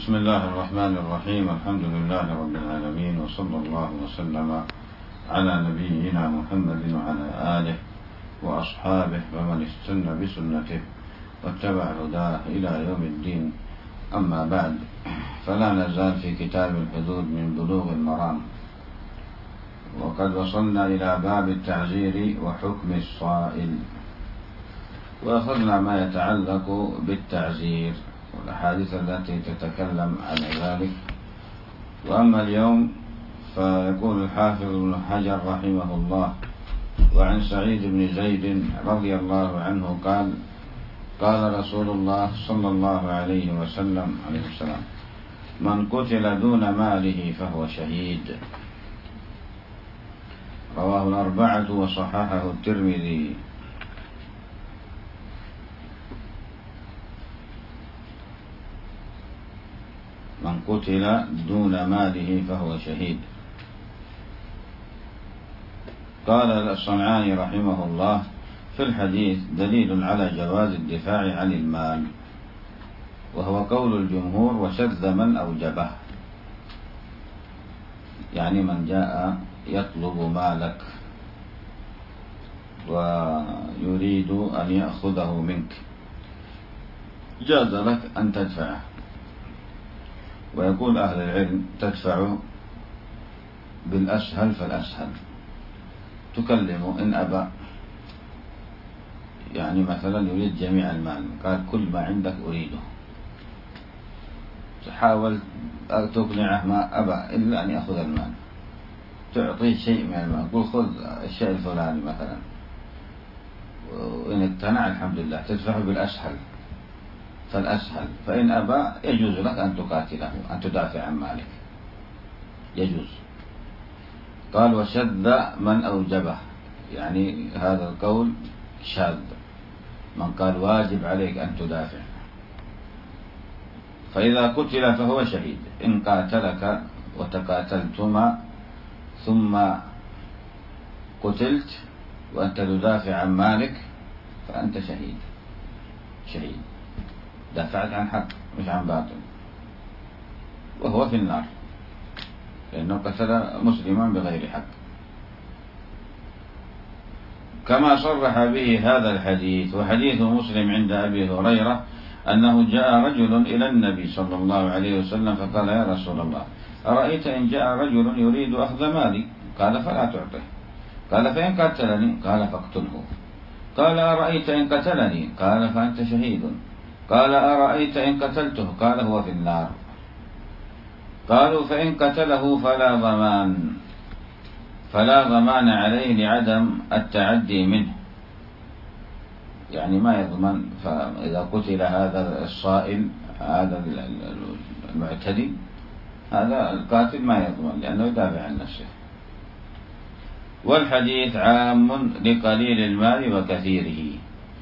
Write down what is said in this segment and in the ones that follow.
بسم الله الرحمن الرحيم. الحمد لله رب العالمين، وصلى الله وسلم على نبينا محمد وعلى آله وأصحابه ومن استنى بسنته واتبع هداه إلى يوم الدين. أما بعد، فلا نزال في كتاب الحدود من بلوغ المرام، وقد وصلنا إلى باب التعزير وحكم الصائل، وأخذنا ما يتعلق بالتعزير والأحاديث التي تتكلم عن ذلك. وأما اليوم فيقول الحافظ ابن حجر رحمه الله: وعن سعيد بن زيد رضي الله عنه قال: قال رسول الله صلى الله عليه وسلم من قتل دون ماله فهو شهيد. رواه الأربعة وصححه الترمذي. من قتل دون ماله فهو شهيد. قال الصنعاني رحمه الله: في الحديث دليل على جواز الدفاع عن المال، وهو قول الجمهور: وشذ من أوجبه، يعني من جاء يطلب مالك ويريد أن يأخذه منك جاز لك أن تدفعه. ويقول أهل العلم: تدفع بالأسهل فالأسهل، تكلم إن أبى، يعني مثلا يريد جميع المال، قال كل ما عندك أريده، تحاول تقنعه ما أبى إلا أن يأخذ المال، تعطيه شيء من المال، قل خذ الشيء الفلاني مثلا، وإن اقتنع الحمد لله. تدفع بالأسهل فالأسهل، فإن أبى يجوز لك أن تقاتله، أن تدافع عن مالك، يجوز. قال: وشذ من أوجبه، يعني هذا القول شاذ، من قال واجب عليك أن تدافع. فإذا قتل فهو شهيد، إن قاتلك وتقاتلتما ثم قتلت وأنت تدافع عن مالك فأنت شهيد. دافعت عن حق مش عن باطل، وهو في النار لأنه قتل مسلما بغير حق، كما صرح به هذا الحديث. وحديث مسلم عند أبي هريرة أنه جاء رجل إلى النبي صلى الله عليه وسلم فقال: يا رسول الله، أرأيت إن جاء رجل يريد أخذ مالي؟ قال: فلا تعطه. قال: فإن قتلني؟ قال: فاقتله. قال: أرأيت إن قتلني؟ قال: فأنت شهيد. قال: أرأيت إن قتلته؟ قال: هو في النار. قالوا: فإن قتله فلا ضمان عليه لعدم التعدي منه، يعني ما يضمن. فإذا قتل هذا الصائل، هذا المعتدي، هذا القاتل ما يضمن لأنه يدافع عن نفسه. والحديث عام لقليل المال وكثيره،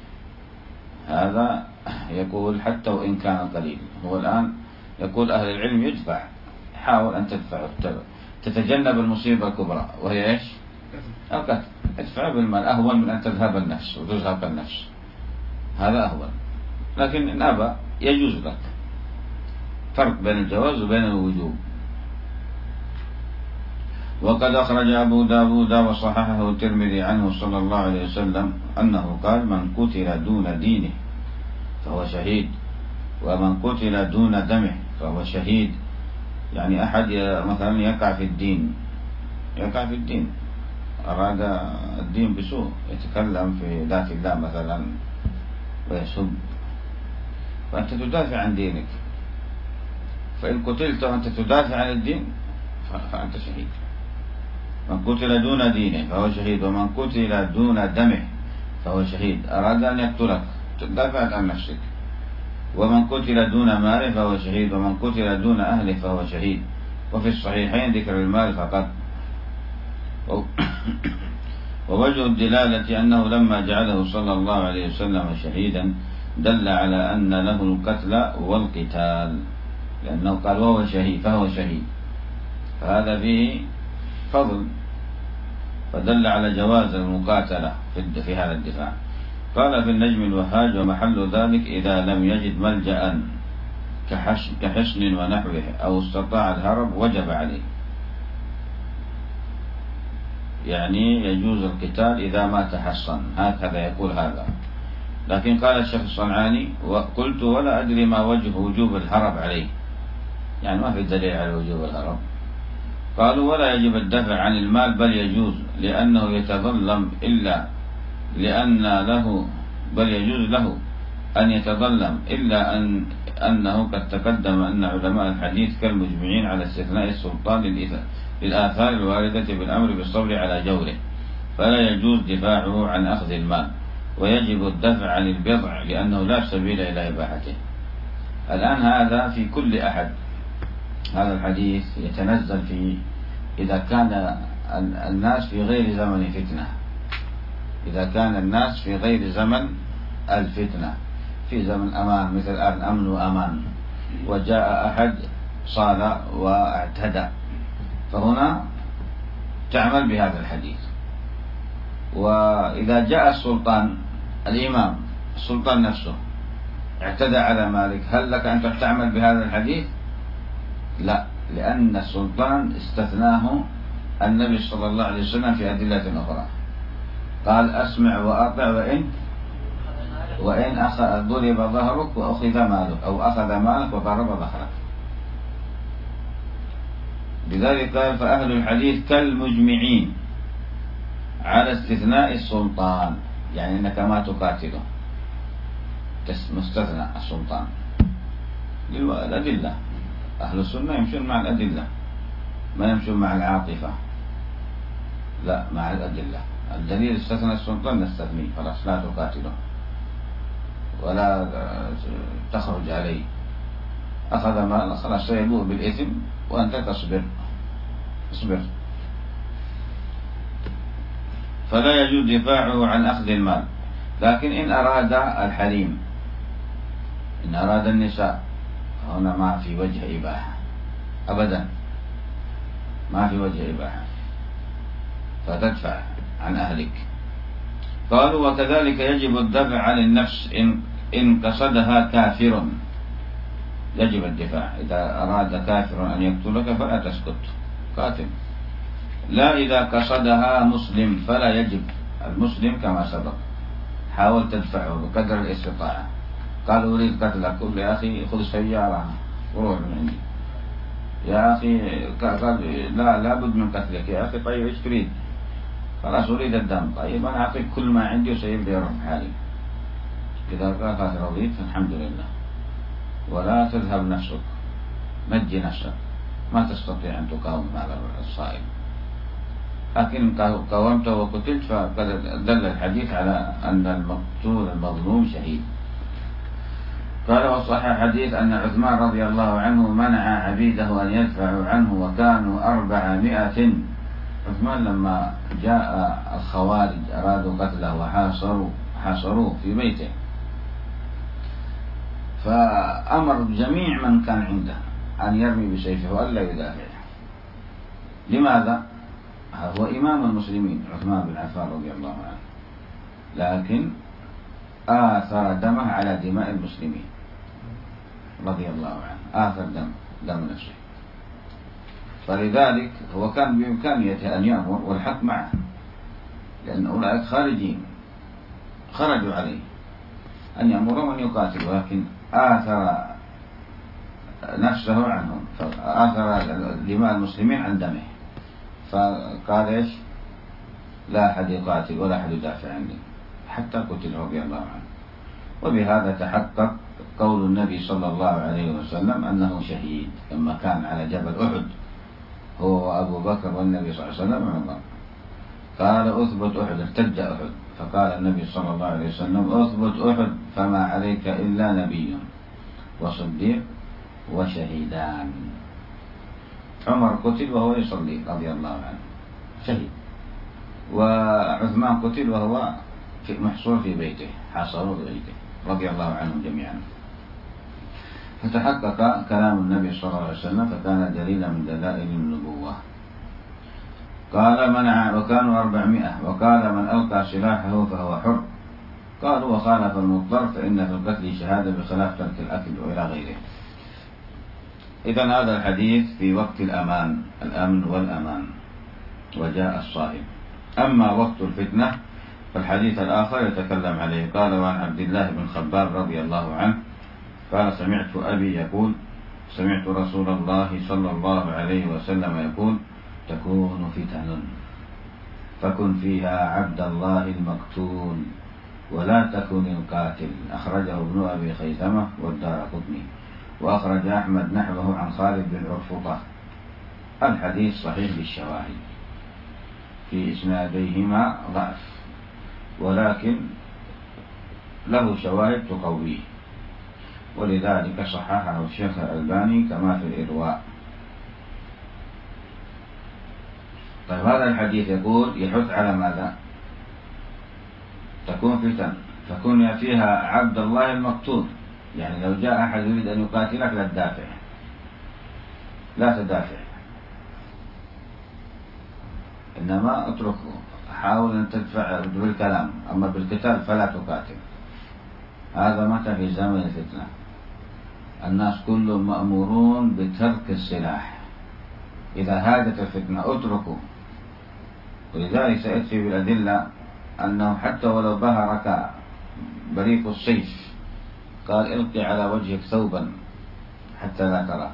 هذا يقول حتى وإن كان قليل. هو الآن يقول أهل العلم يدفع، حاول أن تدفع، تتجنب المصيبة الكبرى وهي إيش؟ القتل. ادفع بالمال أهون من أن تذهب النفس وتزهق النفس، هذا أهون. لكن إن أبى يجوز لك. فرق بين الجواز وبين الوجوب. وقد أخرج أبو داود وصححه الترمذي عنه صلى الله عليه وسلم أنه قال: من قتل دون دينه فهو شهيد، ومن قتل دون دمه فهو شهيد. يعني أحد مثلا يقع في الدين، أراد الدين بسوء، يتكلم في ذات الله مثلا ويسب، فأنت تدافع عن دينك، فإن قتلت وأنت تدافع عن الدين فأنت شهيد. من قتل دون دينه فهو شهيد، ومن قتل دون دمه فهو شهيد. أراد أن يقتلك، تدافع عن نفسك. ومن قتل دون ماله فهو شهيد، ومن قتل دون أهله فهو شهيد. وفي الصحيحين ذكر المال فقط. ووجه الدلالة أنه لما جعله صلى الله عليه وسلم شهيدا دل على أن له القتل والقتال، لأنه قال وهو شهيد فهو شهيد، فهذا فيه فضل، فدل على جواز المقاتلة في هذا الدفاع. قال في النجم الوهاج: ومحل ذلك إذا لم يجد ملجأ كحصن ونحوه أو استطاع الهرب وجب عليه، يعني يجوز القتال إذا ما تحصن، هكذا يقول هذا. لكن قال الشيخ الصنعاني: وقلت ولا أدري ما وجه وجوب الهرب عليه، يعني ما في دليل على وجوب الهرب. قالوا: ولا يجب الدفع عن المال، بل يجوز لأنه يتظلم بل يجوز له أن يتظلم، إلا أنه قد تقدم أن علماء الحديث كالمجمعين على استثناء السلطان للآثار الواردة بالأمر بالصبر على جوره، فلا يجوز دفاعه عن أخذ المال، ويجب الدفع عن البضع لأنه لا سبيل إلى إباحته. الآن هذا في كل أحد، هذا الحديث يتنزل في إذا كان الناس في غير زمن فتنة، إذا كان الناس في غير زمن الفتنة، في زمن أمان مثل الآن أمن وأمان، وجاء أحد صال واعتدى، فهنا تعمل بهذا الحديث. وإذا جاء السلطان الإمام السلطان نفسه اعتدى على مالك، هل لك أن تعمل بهذا الحديث؟ لا، لأن السلطان استثناه النبي صلى الله عليه وسلم في أدلة أخرى، قال: أسمع وأطع وإن ضرب ظهرك وأخذ مالك، أو أخذ مالك وضرب ظهرك. لذلك قال: فأهل الحديث كالمجمعين على استثناء السلطان، يعني أنك ما تقاتله، مستثنى السلطان للأدلة. أهل السنة يمشون مع الأدلة، ما يمشون مع العاطفة، لا، مع الأدلة. الدليل استثنى السلطان نستثنيه، خلاص لا تقاتله ولا تخرج عليه. أخذ مال خلاص سيبوء بالإثم وأنت تصبر، اصبر. فلا يجوز دفاعه عن أخذ المال. لكن إن أراد الحريم، إن أراد النساء، هنا ما في وجه إباحة أبدا، ما في وجه إباحة، فتدفع عن أهلك. قالوا: وكذلك يجب الدفع عن النفس إن قصدها كافر، يجب الدفاع إذا أراد كافر أن يقتلك فلا تسكت، قاتل. لا إذا قصدها مسلم فلا يجب. المسلم كما سبق حاول تدفعه بقدر الاستطاعة، قال: أريد قتلك، قل يا أخي خذ سيارة وروح من عندي. يا أخي قال: لا بد من قتلك. يا أخي طيب إيش تريد؟ خلاص أريد الدم. طيب أنا أعطيك كل ما عندي وسيبدأ يرفع حالي. إذا قال رضيت فالحمد لله، ولا تذهب نفسك، نجي نفسك، ما تستطيع أن تقاوم هذا الصائب. لكن قاومته وقتلت فقد دل الحديث على أن المقتول المظلوم شهيد. قال: وصح حديث أن عثمان رضي الله عنه منع عبيده أن يدفعوا عنه وكانوا 400. عثمان لما جاء الخوارج أرادوا قتله وحاصروه في بيته، فأمر جميع من كان عنده أن يرمي بسيفه وألا يدافع. لماذا؟ هو إمام المسلمين عثمان بن عفان رضي الله عنه، لكن آثر دمه على دماء المسلمين رضي الله عنه، آثر دم نفسه. فلذلك هو كان بإمكانيته أن يأمر والحق معه، لأن أولئك خرجوا عليه أن يأمرهم أن يقاتلوا، لكن آثر نفسه عنهم، فآثر دماء المسلمين عن دمه، فقال إيش؟ لا أحد يقاتل ولا أحد يدافع عني، حتى قتل رضي الله عنه. وبهذا تحقق قول النبي صلى الله عليه وسلم أنه شهيد، لما كان على جبل أحد هو وأبو بكر والنبي صلى الله عليه وسلم وعمر، قال: أثبت أحد، ارتد أحد، فقال النبي صلى الله عليه وسلم: أثبت أحد فما عليك إلا نبي وصديق وشهيدان. عمر قتل وهو يصلي رضي الله عنه شهيد، وعثمان قتل وهو محصور في بيته، حاصروا في بيته رضي الله عنهم جميعا. فتحقق كلام النبي صلى الله عليه وسلم، فكان دليلا من دلائل النبوة. قال: منع وكانوا 400. وقال: من ألقى سلاحه فهو حر. قالوا: وخالف المضطر فإن في القتل شهادة بخلاف ترك الأكل وإلى غيره. إذن هذا الحديث في وقت الأمن والأمان وجاء الصائب. أما وقت الفتنة فالحديث الآخر يتكلم عليه. قال: وعن عبد الله بن خباب رضي الله عنه قال: سمعت أبي يقول: سمعت رسول الله صلى الله عليه وسلم يقول: تكون فتن فكن فيها عبد الله المقتول ولا تكن القاتل. أخرجه ابن أبي خيثمة والدارقطني، وأخرج أحمد نحوه عن خالد بن عرفطة. الحديث صحيح بالشواهد، في إسناديهما ضعف، ولكن له شواهد تقويه، ولذلك صححه الشيخ الألباني كما في الإرواء. طيب، هذا الحديث يقول يحث على ماذا؟ تكون فتن فكن فيها عبد الله المقتول، يعني لو جاء أحد يريد أن يقاتلك لا تدافع، لا تدافع، إنما اتركه، حاول أن تدفع بالكلام، أما بالقتال فلا تقاتل. هذا متى في زمن الفتنة الناس كلهم مأمورون بترك السلاح، إذا هاجت الفتنة اتركوا. ولذلك سيأتي بالأدلة أنه حتى ولو بهرك بريق السيف قال: القي على وجهك ثوبا حتى لا تراه.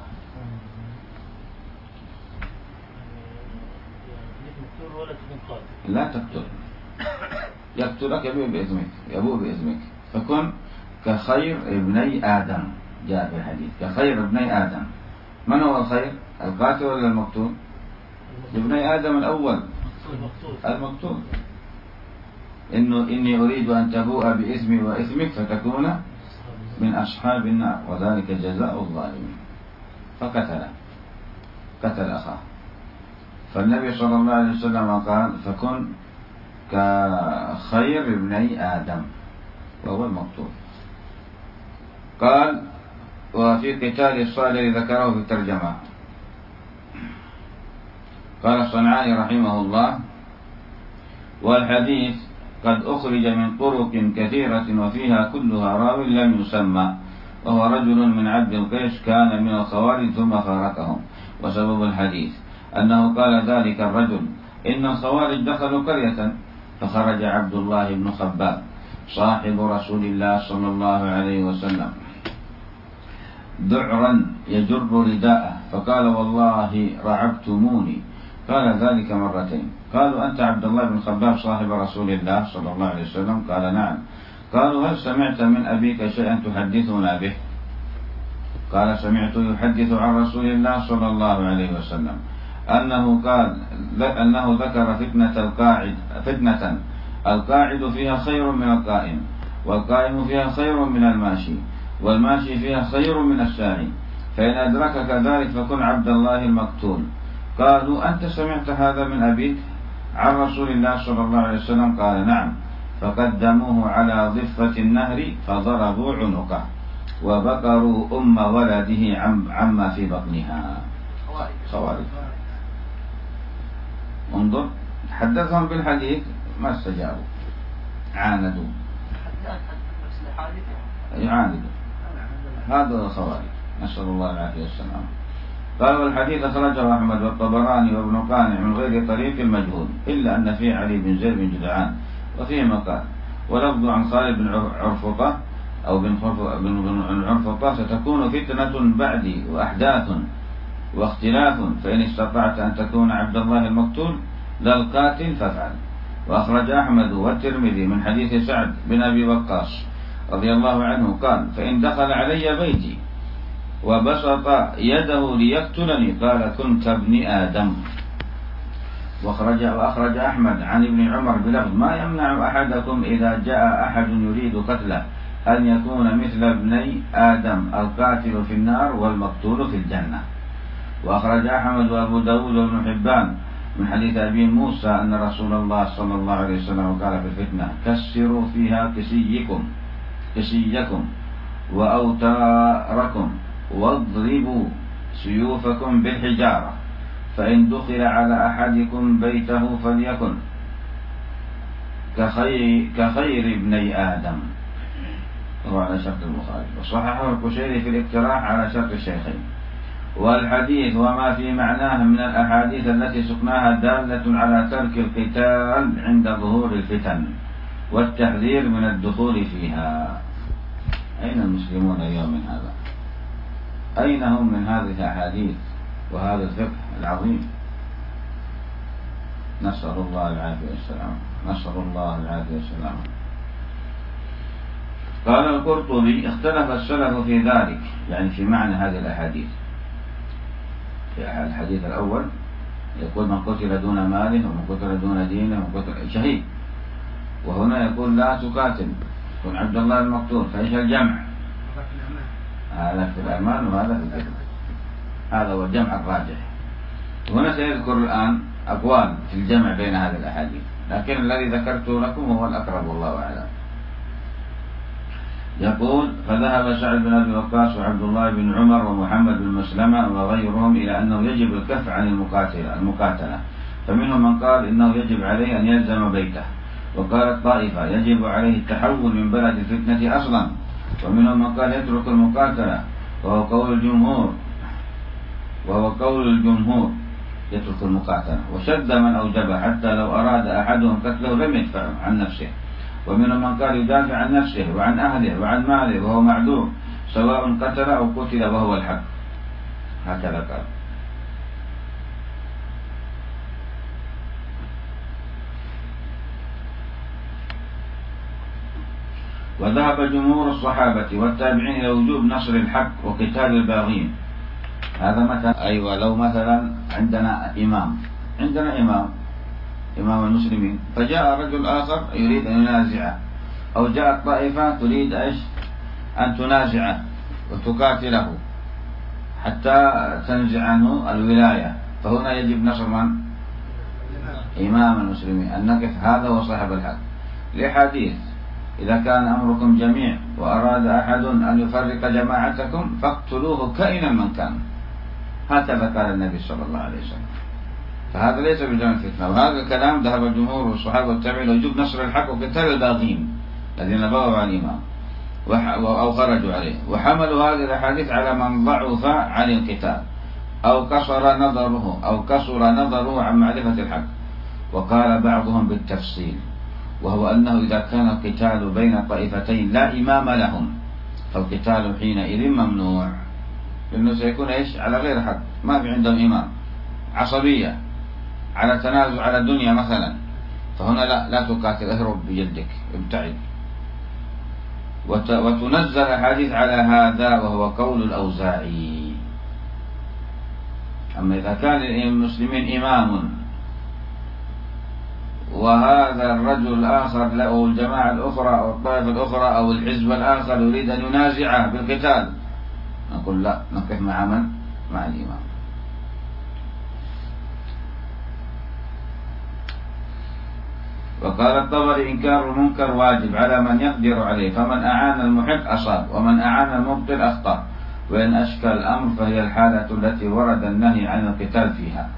لا تقتل، يقتلك يبوء بإثمك. فكن كخير ابني آدم، جاء في الحديث كخير ابني آدم. من هو الخير؟ القاتل ولا المقتول؟ ابني آدم الأول، المقتول. إني أريد أن تبوء بإثمي وإثمك فتكون من أصحاب النار، وذلك جزاء الظالمين. قتل أخاه. فالنبي صلى الله عليه وسلم قال: فكن كخير ابني آدم، وهو المقتول. قال: وفي قتال الصالح ذكره في الترجمة. قال الصنعاني رحمه الله: والحديث قد أخرج من طرق كثيرة وفيها كلها راو لم يسمى، وهو رجل من عبد القيس كان من الخوارج ثم فارقهم. وسبب الحديث أنه قال ذلك الرجل: إن الخوارج دخلوا قرية فخرج عبد الله بن خباب صاحب رسول الله صلى الله عليه وسلم ذعرا يجر رداءه فقال: والله رعبتموني. قال ذلك مرتين. قالوا: أنت عبد الله بن خباب صاحب رسول الله صلى الله عليه وسلم؟ قال: نعم. قالوا: هل سمعت من أبيك شيئا تحدثنا به؟ قال: سمعت يحدث عن رسول الله صلى الله عليه وسلم أنه ذكر فتنة القاعد فيها خير من القائم، والقائم فيها خير من الماشي، والماشي فيها خير من الساعي، فإن أدركك ذلك فكن عبد الله المقتول. قالوا: أنت سمعت هذا من أبيك عن رسول الله صلى الله عليه وسلم؟ قال: نعم. فقدموه على ضفة النهر فضربوا عنقه وبقروا أم ولده عما في بطنها. خوارج. انظر، حدثهم بالحديث ما استجابوا، عاندوا، يعاندوا. هذا الخوارج، نسأل الله العافية والسلام. قال: والحديث أخرجه أحمد والطبراني وابن قانع من غير طريق المجهول، إلا أن فيه علي بن زيد بن جدعان وفيه مقال. ولفظ عن خالد بن عرفطة أو بن عرفطة: ستكون فتنة بعدي وأحداث واختلاف، فإن استطعت أن تكون عبد الله المقتول لا القاتل فافعل. وأخرج أحمد والترمذي من حديث سعد بن أبي وقاص رضي الله عنه قال: فإن دخل علي بيتي وبسط يده ليقتلني قال: كن كابن آدم. وأخرج أحمد عن ابن عمر بلفظ: ما يمنع أحدكم إذا جاء أحد يريد قتله أن يكون مثل ابني آدم، القاتل في النار والمقتول في الجنة. وأخرج أحمد وأبو داود وابن حبان من حديث أبي موسى أن رسول الله صلى الله عليه وسلم قال في الفتنة: كسروا فيها كسيكم وأوتاركم واضربوا سيوفكم بالحجارة، فإن دخل على أحدكم بيته فليكن كخير ابني آدم. وهو على شرط البخاري، وصححه القشيري في الاقتراح على شرط الشيخين. والحديث وما في معناه من الأحاديث التي سقناها دالة على ترك القتال عند ظهور الفتن والتحذير من الدخول فيها. أين المسلمون اليوم من هذا؟ أين هم من هذه الأحاديث وهذا الفقه العظيم؟ نسأل الله العافية والسلام، نسأل الله العافية والسلام. قال القرطبي: اختلف السلف في ذلك، يعني في معنى هذه الأحاديث. في الحديث الأول يقول: من قتل دون ماله ومن قتل دون دينه ومن قتل شهيد، وهنا يقول: لا تقاتل، يكون عبد الله المقتول، فإيش الجمع؟ هذا في الأمان وهذا في الكذب، هذا هو الجمع الراجح. هنا سيذكر الآن أقوال في الجمع بين هذه الأحاديث، لكن الذي ذكرته لكم هو الأقرب والله أعلم. يقول: فذهب سعد بن أبي وقاص وعبد الله بن عمر ومحمد بن مسلمة وغيرهم إلى أنه يجب الكف عن المقاتلة، فمنهم من قال إنه يجب عليه أن يلزم بيته، وقالت طائفة يجب عليه التحول من بلد الفتنة أصلا، ومنهم من قال يترك المقاتلة، وهو قول الجمهور يترك المقاتلة، وشد من أوجبه حتى لو أراد أحدهم قتله لم يدفع عن نفسه، ومنهم من قال يدافع عن نفسه وعن أهله وعن ماله وهو معذور سواء قتل أو قتل وهو الحق، هكذا قال. وذهب جمهور الصحابة والتابعين إلى وجوب نصر الحق وقتال الباغين. هذا مثلا أيوة، لو مثلا عندنا إمام المسلمين، فجاء رجل آخر يريد أن ينازعه، أو جاءت طائفة تريد أن تنازعه وتقاتله حتى تنزع عنه الولاية، فهنا يجب نصر من؟ إمام المسلمين، أن نقف هذا هو صاحب الحق، لحديث: إذا كان أمركم جميع وأراد أحد أن يفرق جماعتكم فاقتلوه كائنا من كان، هكذا قال النبي صلى الله عليه وسلم. فهذا ليس بجانب الفتنة، وهذا الكلام ذهب جمهور الصحابة والتابعين وجوب نصر الحق وقتال الباغين الذين بغوا على الإمام أو خرجوا عليه، وحملوا هذه الأحاديث على من ضعف عن القتال أو كسر نظره عن معرفة الحق. وقال بعضهم بالتفصيل، وهو أنه إذا كان القتال بين طائفتين لا إمام لهم فالقتال حينئذ ممنوع، لأنه سيكون على غير حق، ما في عندهم إمام، عصبية، على تنازع على الدنيا مثلا، فهنا لا تقاتل، اهرب بجلدك، ابتعد. وتنزل الحديث على هذا وهو قول الأوزاعي. أما إذا كان المسلمين إمام وهذا الرجل الآخر له الجماعة الأخرى أو الطائفة الأخرى أو الحزب الآخر يريد أن ينازعه بالقتال، نقول لا، نقف مع من؟ مع الإمام. وقال الطبري: إنكار المنكر واجب على من يقدر عليه، فمن أعان المحق أصاب ومن أعان المبطل أخطأ، وإن أشكل الأمر فهي الحالة التي ورد النهي عن القتال فيها.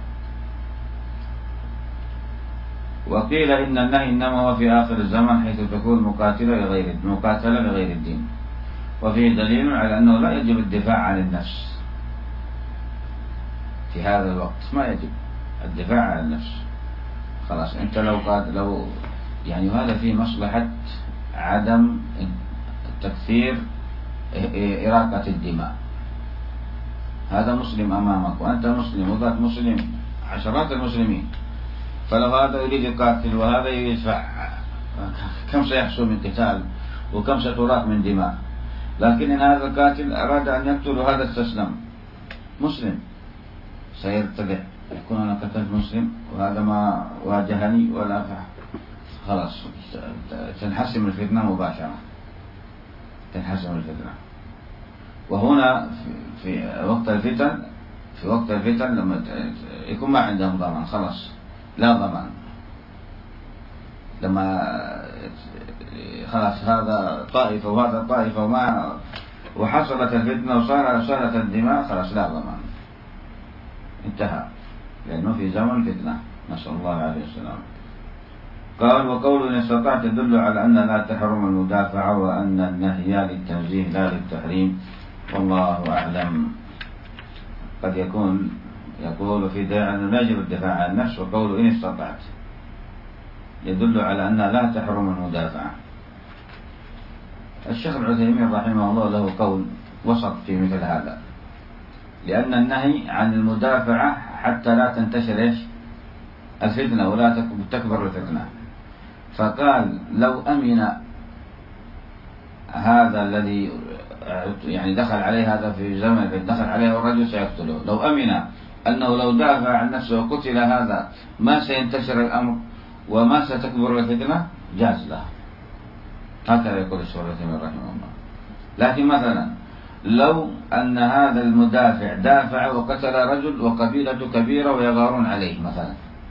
وقيل إن النهي إنما هو في آخر الزمن حيث تكون مقاتلة لغير الدين، وفيه دليل على أنه لا يجب الدفاع عن النفس في هذا الوقت، ما يجب الدفاع عن النفس، خلاص. أنت لو يعني هذا فيه مصلحة عدم تكثير إراقة الدماء، هذا مسلم أمامك وأنت مسلم وذاك مسلم، عشرات المسلمين، فلو هذا يريد يقاتل وهذا يدفع، كم سيحصل من قتال وكم ستراق من دماء. لكن إن هذا القاتل أراد أن يقتل هذا استسلم مسلم، سيرتدع، يكون أنا قتلت مسلم وهذا ما واجهني ولا خلاص، تنحسم الفتنة مباشرة، تنحسم الفتنة. وهنا في وقت الفتن لما يكون ما عندهم ضمان، خلاص لا ضمان، لما خلاص هذا طائفة وهذا طائفة وحصلت الفتنة وصارت الدماء، خلاص لا ضمان، انتهى، لأنه في زمن فتنة، نسأل الله عليه السلام. قال: وقول إن استطعت تدل على أن لا تحرم المدافعة، وأن النهي للتنزيه لا للتحريم، والله أعلم. قد يكون يقول في داعي أنه يجب الدفاع عن النفس، وقوله إن استطعت يدل على أنها لا تحرم المدافعة. الشيخ العثيمين رحمه الله له قول وسط في مثل هذا، لأن النهي عن المدافعة حتى لا تنتشر الفتنة ولا تكبر الفتنة. فقال لو أمن هذا الذي يعني دخل عليه هذا في زمن دخل عليه الرجل سيقتله، لو أمن أنه لو دافع عن نفسه وقتل هذا ما سينتشر الأمر وما ستكبر الفتنة، جاز له. هكذا يقول الشيخ العثيمين رحمه الله. لكن مثلا لو أن هذا المدافع دافع وقتل رجل وقبيلة كبيرة ويغارون عليه مثلا،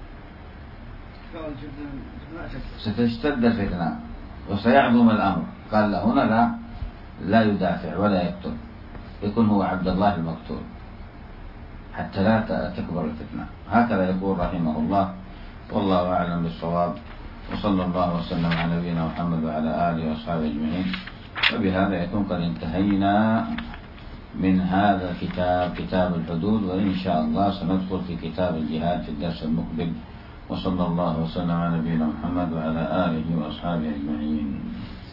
ستشتد الفتنة وسيعظم الأمر، قال هنا لا يدافع ولا يقتل، يكون هو عبد الله المقتول حتى لا تكبر الفتنة. هكذا يقول رحمه الله، والله أعلم بالصواب، وصلى الله وسلم على نبينا محمد وعلى آله وأصحابه أجمعين. وبهذا يكون قد انتهينا من هذا الكتاب، كتاب الحدود، وإن شاء الله سندخل في كتاب الجهاد في الدرس المقبل. وصلى الله وسلم على نبينا محمد وعلى آله وأصحابه أجمعين.